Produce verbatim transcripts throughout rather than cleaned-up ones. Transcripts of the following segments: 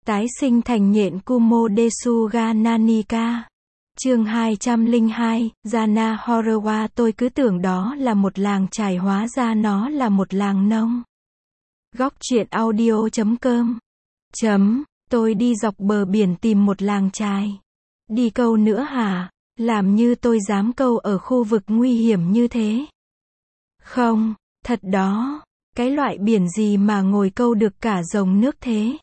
Tái sinh thành nhện Kumo Desuga Nanika. Chương hai trăm lẻ hai, Jana Horror. Tôi cứ tưởng đó là một làng chài, hóa ra nó là một làng nông. Góc truyện audio chấm com. Chấm, tôi đi dọc bờ biển tìm một làng chài. Đi câu nữa hả? Làm như tôi dám câu ở khu vực nguy hiểm như thế. Không, thật đó. Cái loại biển gì mà ngồi câu được cả rồng nước thế?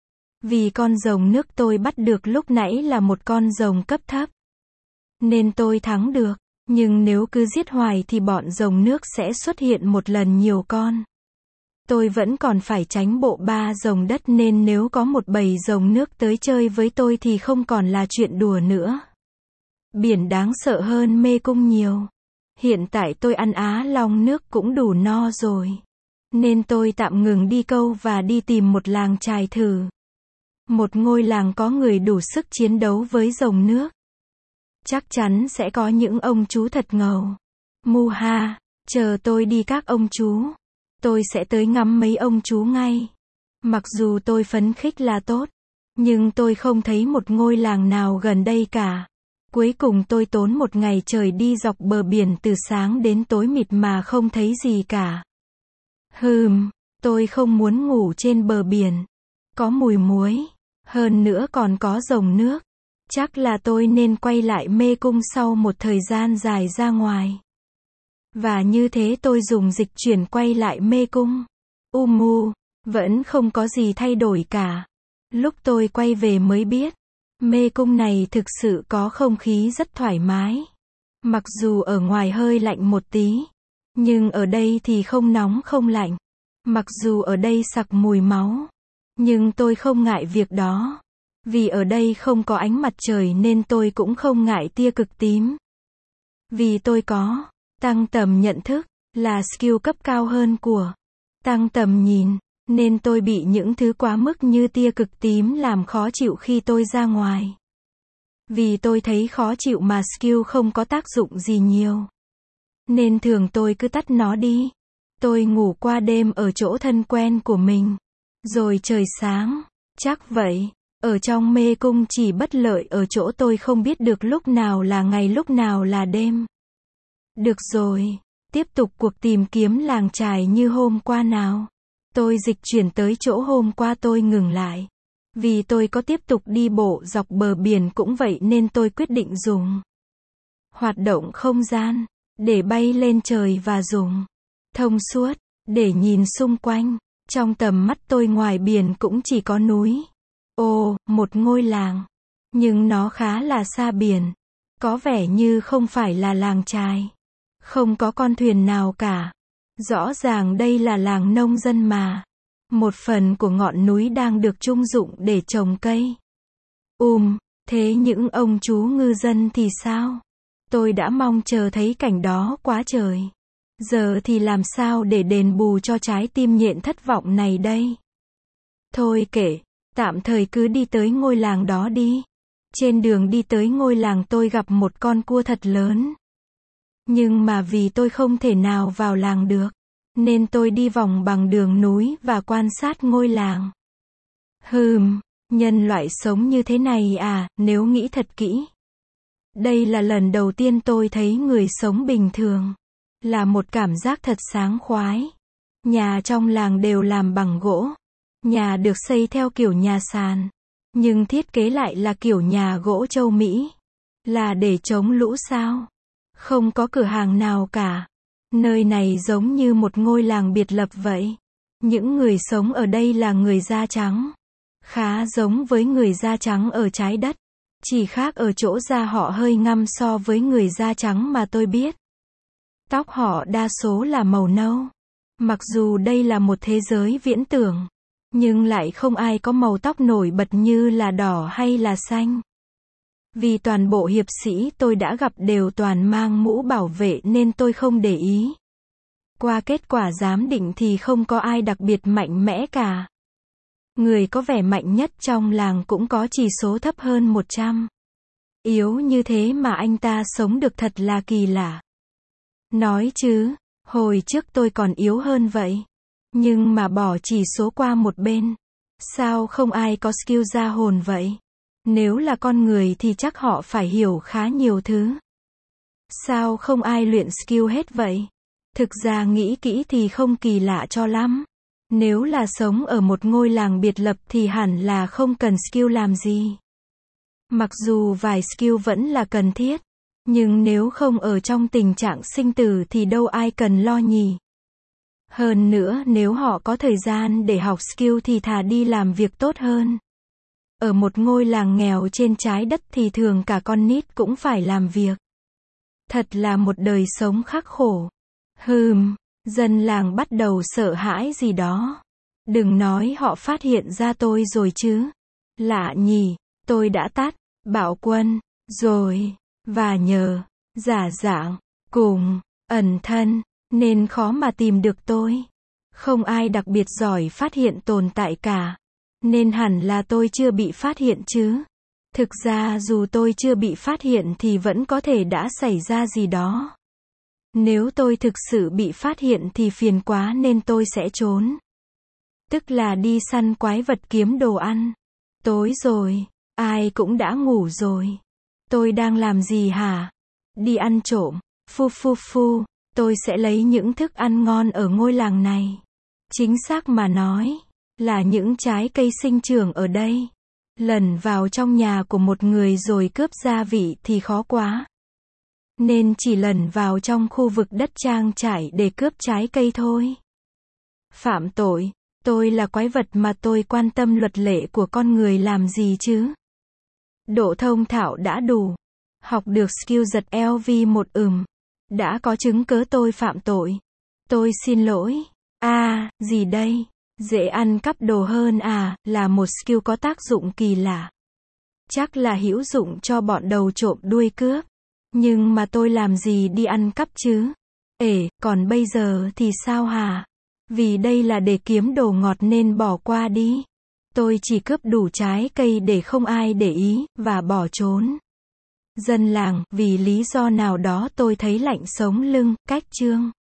Vì con rồng nước tôi bắt được lúc nãy là một con rồng cấp thấp, nên tôi thắng được. Nhưng nếu cứ giết hoài thì bọn rồng nước sẽ xuất hiện một lần nhiều con. Tôi vẫn còn phải tránh bộ ba rồng đất, nên nếu có một bầy rồng nước tới chơi với tôi thì không còn là chuyện đùa nữa. Biển đáng sợ hơn mê cung nhiều. Hiện tại tôi ăn á long nước cũng đủ no rồi, nên tôi tạm ngừng đi câu và đi tìm một làng chài thử. Một ngôi làng có người đủ sức chiến đấu với rồng nước. Chắc chắn sẽ có những ông chú thật ngầu. Mu ha, chờ tôi đi các ông chú. Tôi sẽ tới ngắm mấy ông chú ngay. Mặc dù tôi phấn khích là tốt, nhưng tôi không thấy một ngôi làng nào gần đây cả. Cuối cùng tôi tốn một ngày trời đi dọc bờ biển từ sáng đến tối mịt mà không thấy gì cả. Hừm, tôi không muốn ngủ trên bờ biển. Có mùi muối. Hơn nữa còn có rồng nước. Chắc là tôi nên quay lại mê cung sau một thời gian dài ra ngoài. Và như thế tôi dùng dịch chuyển quay lại mê cung. Umu, vẫn không có gì thay đổi cả. Lúc tôi quay về mới biết, mê cung này thực sự có không khí rất thoải mái. Mặc dù ở ngoài hơi lạnh một tí, nhưng ở đây thì không nóng không lạnh. Mặc dù ở đây sặc mùi máu, nhưng tôi không ngại việc đó. Vì ở đây không có ánh mặt trời nên tôi cũng không ngại tia cực tím. Vì tôi có tăng tầm nhận thức, là skill cấp cao hơn của tăng tầm nhìn, nên tôi bị những thứ quá mức như tia cực tím làm khó chịu khi tôi ra ngoài. Vì tôi thấy khó chịu mà skill không có tác dụng gì nhiều, nên thường tôi cứ tắt nó đi. Tôi ngủ qua đêm ở chỗ thân quen của mình. Rồi trời sáng. Chắc vậy. Ở trong mê cung chỉ bất lợi ở chỗ tôi không biết được lúc nào là ngày lúc nào là đêm. Được rồi. Tiếp tục cuộc tìm kiếm làng chài như hôm qua nào. Tôi dịch chuyển tới chỗ hôm qua tôi ngừng lại. Vì tôi có tiếp tục đi bộ dọc bờ biển cũng vậy, nên tôi quyết định dùng hoạt động không gian để bay lên trời và dùng thông suốt để nhìn xung quanh. Trong tầm mắt tôi ngoài biển cũng chỉ có núi. Ồ, một ngôi làng. Nhưng nó khá là xa biển. Có vẻ như không phải là làng chài. Không có con thuyền nào cả. Rõ ràng đây là làng nông dân mà. Một phần của ngọn núi đang được trung dụng để trồng cây. Ùm, thế những ông chú ngư dân thì sao? Tôi đã mong chờ thấy cảnh đó quá trời. Giờ thì làm sao để đền bù cho trái tim nhện thất vọng này đây? Thôi kệ, tạm thời cứ đi tới ngôi làng đó đi. Trên đường đi tới ngôi làng tôi gặp một con cua thật lớn. Nhưng mà vì tôi không thể nào vào làng được, nên tôi đi vòng bằng đường núi và quan sát ngôi làng. Hừm, nhân loại sống như thế này à, nếu nghĩ thật kỹ. Đây là lần đầu tiên tôi thấy người sống bình thường. Là một cảm giác thật sáng khoái. Nhà trong làng đều làm bằng gỗ. Nhà được xây theo kiểu nhà sàn, nhưng thiết kế lại là kiểu nhà gỗ châu Mỹ. Là để chống lũ sao? Không có cửa hàng nào cả. Nơi này giống như một ngôi làng biệt lập vậy. Những người sống ở đây là người da trắng. Khá giống với người da trắng ở trái đất. Chỉ khác ở chỗ da họ hơi ngăm so với người da trắng mà tôi biết. Tóc họ đa số là màu nâu. Mặc dù đây là một thế giới viễn tưởng, nhưng lại không ai có màu tóc nổi bật như là đỏ hay là xanh. Vì toàn bộ hiệp sĩ tôi đã gặp đều toàn mang mũ bảo vệ nên tôi không để ý. Qua kết quả giám định thì không có ai đặc biệt mạnh mẽ cả. Người có vẻ mạnh nhất trong làng cũng có chỉ số thấp hơn một trăm. Yếu như thế mà anh ta sống được thật là kỳ lạ. Nói chứ, hồi trước tôi còn yếu hơn vậy. Nhưng mà bỏ chỉ số qua một bên. Sao không ai có skill ra hồn vậy? Nếu là con người thì chắc họ phải hiểu khá nhiều thứ. Sao không ai luyện skill hết vậy? Thực ra nghĩ kỹ thì không kỳ lạ cho lắm. Nếu là sống ở một ngôi làng biệt lập thì hẳn là không cần skill làm gì. Mặc dù vài skill vẫn là cần thiết, nhưng nếu không ở trong tình trạng sinh tử thì đâu ai cần lo nhỉ. Hơn nữa nếu họ có thời gian để học skill thì thà đi làm việc tốt hơn. Ở một ngôi làng nghèo trên trái đất thì thường cả con nít cũng phải làm việc. Thật là một đời sống khắc khổ. Hừm, dân làng bắt đầu sợ hãi gì đó. Đừng nói họ phát hiện ra tôi rồi chứ. Lạ nhỉ, tôi đã tắt, bảo quân, rồi, và nhờ, giả dạng, cùng, ẩn thân, nên khó mà tìm được tôi. Không ai đặc biệt giỏi phát hiện tồn tại cả. Nên hẳn là tôi chưa bị phát hiện chứ. Thực ra dù tôi chưa bị phát hiện thì vẫn có thể đã xảy ra gì đó. Nếu tôi thực sự bị phát hiện thì phiền quá nên tôi sẽ trốn. Tức là đi săn quái vật kiếm đồ ăn. Tối rồi, ai cũng đã ngủ rồi. Tôi đang làm gì hả? Đi ăn trộm. Phu phu phu, tôi sẽ lấy những thức ăn ngon ở ngôi làng này. Chính xác mà nói, là những trái cây sinh trưởng ở đây. Lẩn vào trong nhà của một người rồi cướp gia vị thì khó quá. Nên chỉ lẩn vào trong khu vực đất trang trải để cướp trái cây thôi. Phạm tội, tôi là quái vật mà tôi quan tâm luật lệ của con người làm gì chứ? Độ thông thạo đã đủ. Học được skill giật eo vi một ừm. Đã có chứng cớ tôi phạm tội. Tôi xin lỗi. À, gì đây? Dễ ăn cắp đồ hơn à, là một skill có tác dụng kỳ lạ. Chắc là hữu dụng cho bọn đầu trộm đuôi cướp. Nhưng mà tôi làm gì đi ăn cắp chứ? Ể, còn bây giờ thì sao hả? Vì đây là để kiếm đồ ngọt nên bỏ qua đi. Tôi chỉ cướp đủ trái cây để không ai để ý, và bỏ trốn. Dân làng, vì lý do nào đó tôi thấy lạnh sống lưng, cách chương.